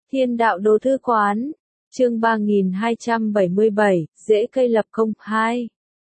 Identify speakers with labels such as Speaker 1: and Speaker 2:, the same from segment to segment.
Speaker 1: Thiên đạo đồ thư quán, chương 3277, rễ cây lập công 2.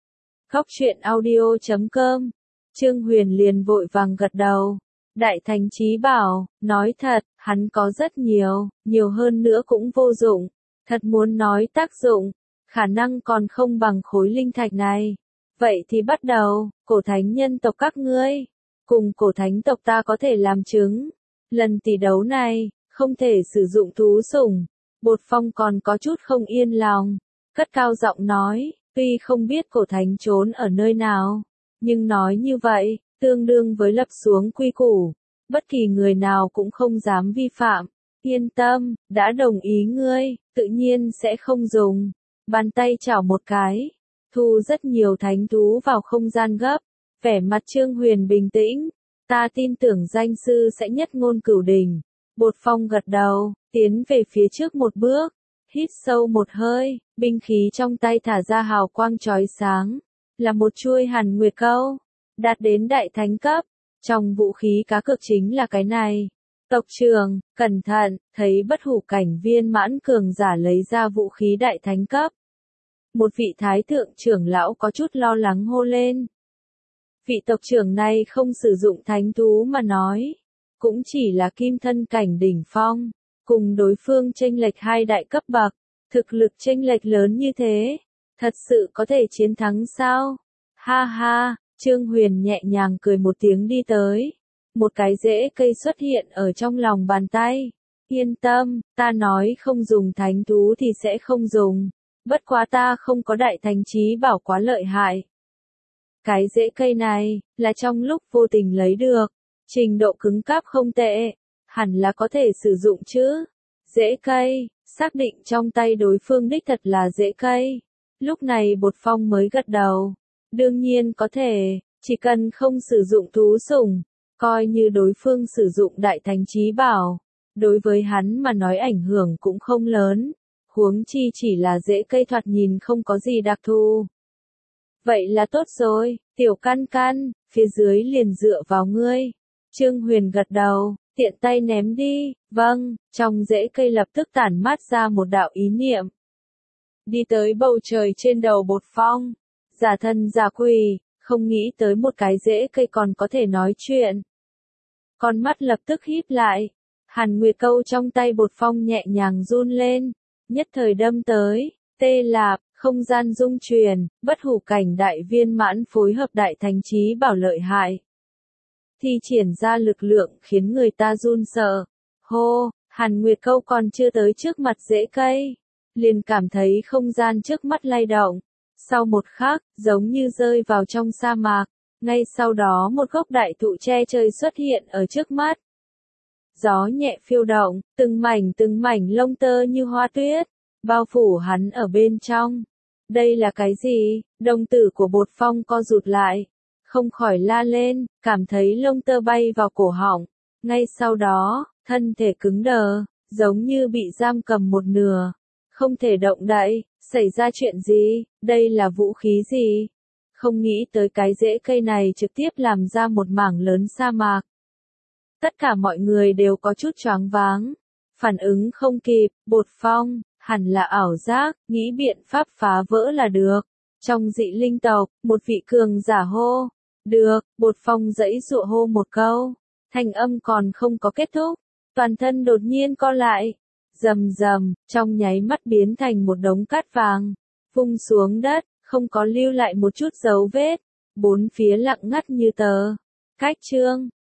Speaker 1: Góc truyện audio.com, Trương Huyền liền vội vàng gật đầu. Đại Thánh Chí bảo, nói thật, hắn có rất nhiều hơn nữa cũng vô dụng. Thật muốn nói tác dụng, khả năng còn không bằng khối linh thạch này. Vậy thì bắt đầu, cổ thánh nhân tộc các ngươi, cùng cổ thánh tộc ta có thể làm chứng. Lần tỷ đấu này, không thể sử dụng thú sủng. Bột Phong còn có chút không yên lòng, cất cao giọng nói, tuy không biết cổ thánh trốn ở nơi nào, nhưng nói như vậy, tương đương với lập xuống quy củ, bất kỳ người nào cũng không dám vi phạm. Yên tâm, đã đồng ý ngươi, tự nhiên sẽ không dùng. Bàn tay chảo một cái, thu rất nhiều thánh thú vào không gian gấp, vẻ mặt Trương Huyền bình tĩnh, ta tin tưởng danh sư sẽ nhất ngôn cửu đình. Bột Phong gật đầu, tiến về phía trước một bước, hít sâu một hơi, binh khí trong tay thả ra hào quang chói sáng, là một chuôi Hàn Nguyệt Câu, đạt đến đại thánh cấp. Trong vũ khí cá cược chính là cái này. Tộc trưởng, cẩn thận, thấy bất hủ cảnh viên mãn cường giả lấy ra vũ khí đại thánh cấp. Một vị thái thượng trưởng lão có chút lo lắng hô lên. Vị tộc trưởng này không sử dụng thánh thú mà nói, cũng chỉ là kim thân cảnh đỉnh phong, cùng đối phương chênh lệch 2 đại cấp bậc, thực lực chênh lệch lớn như thế, thật sự có thể chiến thắng sao? Ha ha, Trương Huyền nhẹ nhàng cười một tiếng đi tới, một cái rễ cây xuất hiện ở trong lòng bàn tay. Yên tâm, ta nói không dùng thánh thú thì sẽ không dùng, bất quá ta không có đại thánh chí bảo quá lợi hại. Cái rễ cây này, là trong lúc vô tình lấy được, trình độ cứng cáp không tệ, hẳn là có thể sử dụng chứ. Rễ cây, xác định trong tay đối phương đích thật là rễ cây. Lúc này Bột Phong mới gật đầu. Đương nhiên có thể, chỉ cần không sử dụng thú sủng, coi như đối phương sử dụng đại thánh chí bảo, đối với hắn mà nói ảnh hưởng cũng không lớn, huống chi chỉ là rễ cây thoạt nhìn không có gì đặc thù. Vậy là tốt rồi, tiểu căn căn, phía dưới liền dựa vào ngươi. Trương Huyền gật đầu, tiện tay ném đi, vâng, trong rễ cây lập tức tản mát ra một đạo ý niệm. Đi tới bầu trời trên đầu Bột Phong, giả thân giả quỷ, không nghĩ tới một cái rễ cây còn có thể nói chuyện. Con mắt lập tức híp lại, Hàn Nguyệt Câu trong tay Bột Phong nhẹ nhàng run lên, nhất thời đâm tới, tê lạp, không gian dung truyền, bất hủ cảnh đại viên mãn phối hợp đại thánh chí bảo lợi hại. Thi triển ra lực lượng khiến người ta run sợ. Hô, Hàn Nguyệt Câu còn chưa tới trước mặt rễ cây, liền cảm thấy không gian trước mắt lay động. Sau một khắc, giống như rơi vào trong sa mạc, ngay sau đó một gốc đại thụ che trời xuất hiện ở trước mắt. Gió nhẹ phiêu động, từng mảnh lông tơ như hoa tuyết, bao phủ hắn ở bên trong. Đây là cái gì? Đồng tử của Bột Phong co rụt lại, không khỏi la lên, cảm thấy lông tơ bay vào cổ họng. Ngay sau đó, thân thể cứng đờ, giống như bị giam cầm một nửa, không thể động đậy. Xảy ra chuyện gì? Đây là vũ khí gì? Không nghĩ tới cái rễ cây này trực tiếp làm ra một mảng lớn sa mạc. Tất cả mọi người đều có chút choáng váng, phản ứng không kịp. Bột Phong, hẳn là ảo giác, nghĩ biện pháp phá vỡ là được. Trong dị linh tộc, một vị cường giả hô. Được, Bột Phong giãy giụa hô một câu, thanh âm còn không có kết thúc, toàn thân đột nhiên co lại. Rầm rầm, trong nháy mắt biến thành một đống cát vàng, vung xuống đất, không có lưu lại một chút dấu vết, bốn phía lặng ngắt như tờ. Cách chương